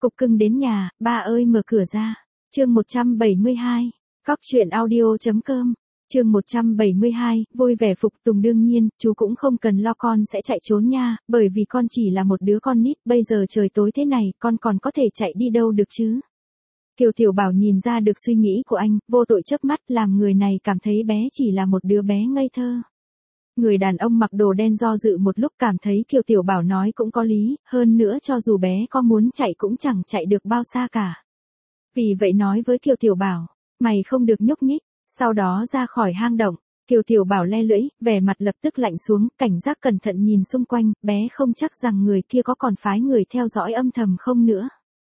Cục cưng đến nhà, ba ơi mở cửa ra. Chương 172. Cóc truyện audio.com. Chương 172, vui vẻ phục tùng đương nhiên, chú cũng không cần lo con sẽ chạy trốn nha, bởi vì con chỉ là một đứa con nít, bây giờ trời tối thế này, con còn có thể chạy đi đâu được chứ. Kiều Tiểu Bảo nhìn ra được suy nghĩ của anh, vô tội chớp mắt, làm người này cảm thấy bé chỉ là một đứa bé ngây thơ. Người đàn ông mặc đồ đen do dự một lúc cảm thấy Kiều Tiểu Bảo nói cũng có lý, hơn nữa cho dù bé có muốn chạy cũng chẳng chạy được bao xa cả. Vì vậy nói với Kiều Tiểu Bảo, mày không được nhúc nhích, sau đó ra khỏi hang động. Kiều Tiểu Bảo le lưỡi, vẻ mặt lập tức lạnh xuống, cảnh giác cẩn thận nhìn xung quanh, bé không chắc rằng người kia có còn phái người theo dõi âm thầm không nữa.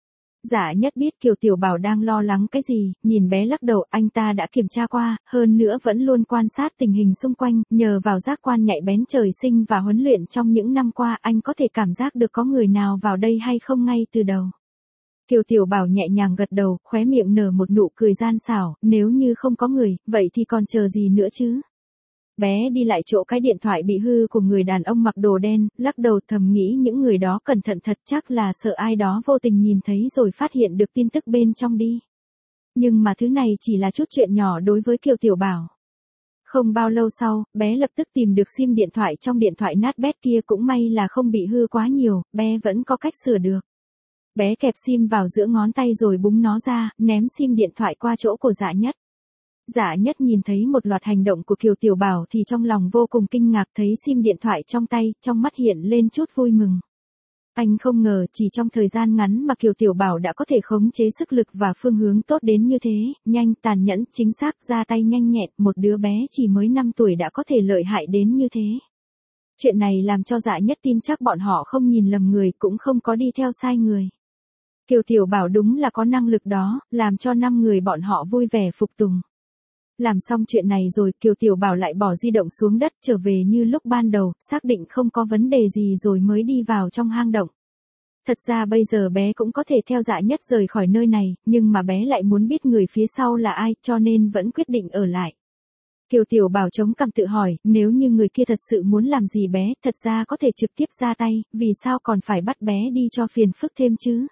Dạ Nhất biết Kiều Tiểu Bảo đang lo lắng cái gì, nhìn bé lắc đầu, anh ta đã kiểm tra qua, hơn nữa vẫn luôn quan sát tình hình xung quanh, nhờ vào giác quan nhạy bén trời sinh và huấn luyện trong những năm qua, anh có thể cảm giác được có người nào vào đây hay không ngay từ đầu. Kiều Tiểu Bảo nhẹ nhàng gật đầu, khóe miệng nở một nụ cười gian xảo, nếu như không có người, vậy thì còn chờ gì nữa chứ? Bé đi lại chỗ cái điện thoại bị hư của người đàn ông mặc đồ đen, lắc đầu thầm nghĩ những người đó cẩn thận thật, chắc là sợ ai đó vô tình nhìn thấy rồi phát hiện được tin tức bên trong đi. Nhưng mà thứ này chỉ là chút chuyện nhỏ đối với Kiều Tiểu Bảo. Không bao lâu sau, bé lập tức tìm được sim điện thoại trong điện thoại nát bét kia, cũng may là không bị hư quá nhiều, bé vẫn có cách sửa được. Bé kẹp sim vào giữa ngón tay rồi búng nó ra, ném sim điện thoại qua chỗ của Dạ Nhất. Dạ Nhất nhìn thấy một loạt hành động của Kiều Tiểu Bảo thì trong lòng vô cùng kinh ngạc, thấy sim điện thoại trong tay, trong mắt hiện lên chút vui mừng. Anh không ngờ chỉ trong thời gian ngắn mà Kiều Tiểu Bảo đã có thể khống chế sức lực và phương hướng tốt đến như thế, nhanh, tàn nhẫn, chính xác, ra tay nhanh nhẹn, một đứa bé chỉ mới 5 tuổi đã có thể lợi hại đến như thế. Chuyện này làm cho Dạ Nhất tin chắc bọn họ không nhìn lầm người, cũng không có đi theo sai người. Kiều Tiểu Bảo đúng là có năng lực đó, làm cho 5 người bọn họ vui vẻ phục tùng. Làm xong chuyện này rồi, Kiều Tiểu Bảo lại bỏ di động xuống đất, trở về như lúc ban đầu, xác định không có vấn đề gì rồi mới đi vào trong hang động. Thật ra bây giờ bé cũng có thể theo Dạ Nhất rời khỏi nơi này, nhưng mà bé lại muốn biết người phía sau là ai, cho nên vẫn quyết định ở lại. Kiều Tiểu Bảo chống cằm tự hỏi, nếu như người kia thật sự muốn làm gì bé, thật ra có thể trực tiếp ra tay, vì sao còn phải bắt bé đi cho phiền phức thêm chứ?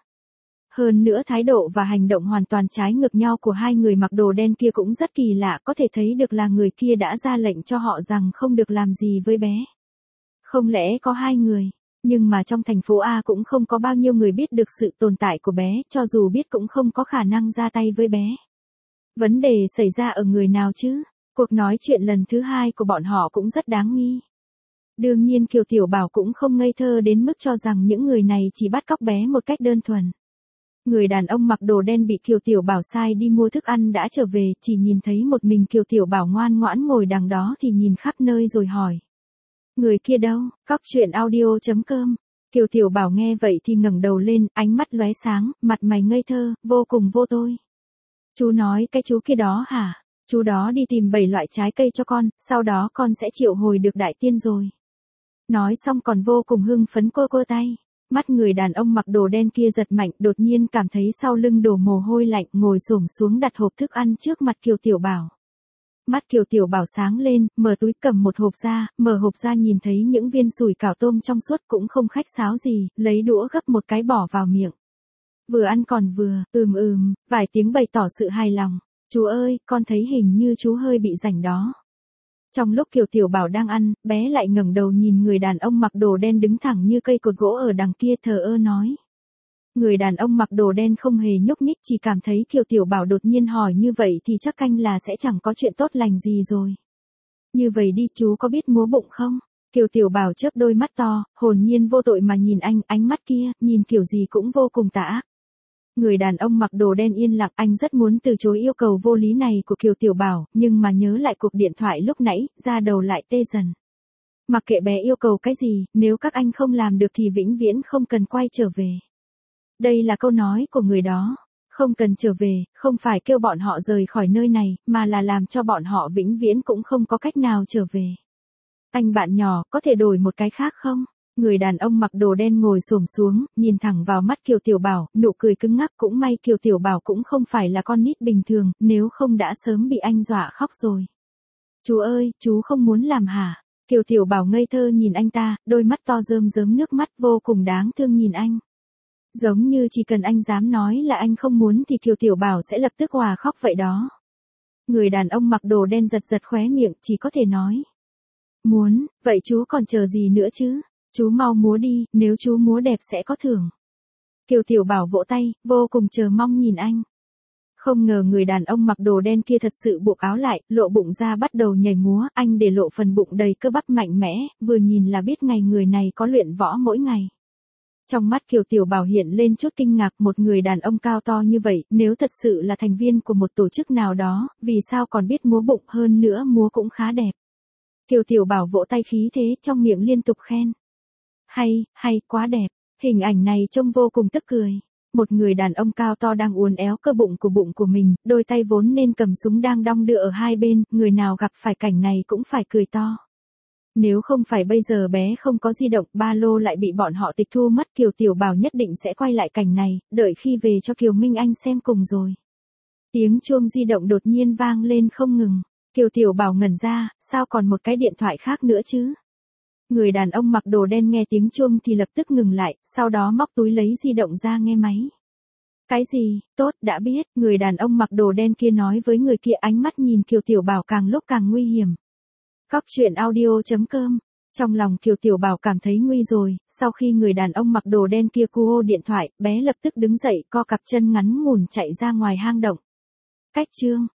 Hơn nữa thái độ và hành động hoàn toàn trái ngược nhau của hai người mặc đồ đen kia cũng rất kỳ lạ, có thể thấy được là người kia đã ra lệnh cho họ rằng không được làm gì với bé. Không lẽ có 2 người, nhưng mà trong thành phố A cũng không có bao nhiêu người biết được sự tồn tại của bé, cho dù biết cũng không có khả năng ra tay với bé. Vấn đề xảy ra ở người nào chứ? Cuộc nói chuyện lần thứ 2 của bọn họ cũng rất đáng nghi. Đương nhiên Kiều Tiểu Bảo cũng không ngây thơ đến mức cho rằng những người này chỉ bắt cóc bé một cách đơn thuần. Người đàn ông mặc đồ đen bị Kiều Tiểu Bảo sai đi mua thức ăn đã trở về, chỉ nhìn thấy một mình Kiều Tiểu Bảo ngoan ngoãn ngồi đằng đó thì nhìn khắp nơi rồi hỏi. Người kia đâu? Cóc truyện audio.com. Kiều Tiểu Bảo nghe vậy thì ngẩng đầu lên, ánh mắt lóe sáng, mặt mày ngây thơ, vô cùng vô tôi. Chú nói cái chú kia đó hả? Chú đó đi tìm 7 loại trái cây cho con, sau đó con sẽ triệu hồi được đại tiên rồi. Nói xong còn vô cùng hưng phấn quơ tay. Mắt người đàn ông mặc đồ đen kia giật mạnh, đột nhiên cảm thấy sau lưng đổ mồ hôi lạnh, ngồi xổm xuống đặt hộp thức ăn trước mặt Kiều Tiểu Bảo. Mắt Kiều Tiểu Bảo sáng lên, mở túi cầm một hộp ra, mở hộp ra nhìn thấy những viên sủi cảo tôm trong suốt, cũng không khách sáo gì, lấy đũa gấp một cái bỏ vào miệng. Vừa ăn còn vừa, vài tiếng bày tỏ sự hài lòng. Chú ơi, con thấy hình như chú hơi bị rảnh đó. Trong lúc Kiều Tiểu Bảo đang ăn, bé lại ngẩng đầu nhìn người đàn ông mặc đồ đen đứng thẳng như cây cột gỗ ở đằng kia, thờ ơ nói. Người đàn ông mặc đồ đen không hề nhúc nhích, chỉ cảm thấy Kiều Tiểu Bảo đột nhiên hỏi như vậy thì chắc canh là sẽ chẳng có chuyện tốt lành gì rồi. Như vậy đi, chú có biết múa bụng không? Kiều Tiểu Bảo chớp đôi mắt to, hồn nhiên vô tội mà nhìn anh, ánh mắt kia, nhìn kiểu gì cũng vô cùng tà ác. Người đàn ông mặc đồ đen yên lặng, anh rất muốn từ chối yêu cầu vô lý này của Kiều Tiểu Bảo, nhưng mà nhớ lại cuộc điện thoại lúc nãy, da đầu lại tê dần. Mặc kệ bé yêu cầu cái gì, nếu các anh không làm được thì vĩnh viễn không cần quay trở về. Đây là câu nói của người đó. Không cần trở về, không phải kêu bọn họ rời khỏi nơi này, mà là làm cho bọn họ vĩnh viễn cũng không có cách nào trở về. Anh bạn nhỏ, có thể đổi một cái khác không? Người đàn ông mặc đồ đen ngồi xổm xuống, nhìn thẳng vào mắt Kiều Tiểu Bảo, nụ cười cứng ngắc, cũng may Kiều Tiểu Bảo cũng không phải là con nít bình thường, nếu không đã sớm bị anh dọa khóc rồi. Chú ơi, chú không muốn làm hả? Kiều Tiểu Bảo ngây thơ nhìn anh ta, đôi mắt to rơm rớm nước mắt, vô cùng đáng thương nhìn anh. Giống như chỉ cần anh dám nói là anh không muốn thì Kiều Tiểu Bảo sẽ lập tức òa khóc vậy đó. Người đàn ông mặc đồ đen giật giật khóe miệng, chỉ có thể nói. Muốn, vậy chú còn chờ gì nữa chứ? Chú mau múa đi, nếu chú múa đẹp sẽ có thưởng. Kiều Tiểu Bảo vỗ tay, vô cùng chờ mong nhìn anh. Không ngờ người đàn ông mặc đồ đen kia thật sự buộc áo lại, lộ bụng ra bắt đầu nhảy múa, anh để lộ phần bụng đầy cơ bắp mạnh mẽ, vừa nhìn là biết ngày người này có luyện võ mỗi ngày. Trong mắt Kiều Tiểu Bảo hiện lên chút kinh ngạc, một người đàn ông cao to như vậy, nếu thật sự là thành viên của một tổ chức nào đó, vì sao còn biết múa bụng, hơn nữa múa cũng khá đẹp. Kiều Tiểu Bảo vỗ tay khí thế, trong miệng liên tục khen. Hay, quá đẹp, hình ảnh này trông vô cùng tức cười. Một người đàn ông cao to đang uốn éo cơ bụng của mình, đôi tay vốn nên cầm súng đang đong đưa ở hai bên, người nào gặp phải cảnh này cũng phải cười to. Nếu không phải bây giờ bé không có di động, ba lô lại bị bọn họ tịch thu mất, Kiều Tiểu Bảo nhất định sẽ quay lại cảnh này, đợi khi về cho Kiều Minh Anh xem cùng rồi. Tiếng chuông di động đột nhiên vang lên không ngừng. Kiều Tiểu Bảo ngẩn ra, sao còn một cái điện thoại khác nữa chứ? Người đàn ông mặc đồ đen nghe tiếng chuông thì lập tức ngừng lại, sau đó móc túi lấy di động ra nghe máy. Cái gì, tốt, đã biết, người đàn ông mặc đồ đen kia nói với người kia, ánh mắt nhìn Kiều Tiểu Bảo càng lúc càng nguy hiểm. Cóc truyện audio.com. Trong lòng Kiều Tiểu Bảo cảm thấy nguy rồi, sau khi người đàn ông mặc đồ đen kia cu hô điện thoại, bé lập tức đứng dậy, co cặp chân ngắn ngủn chạy ra ngoài hang động. Cách chương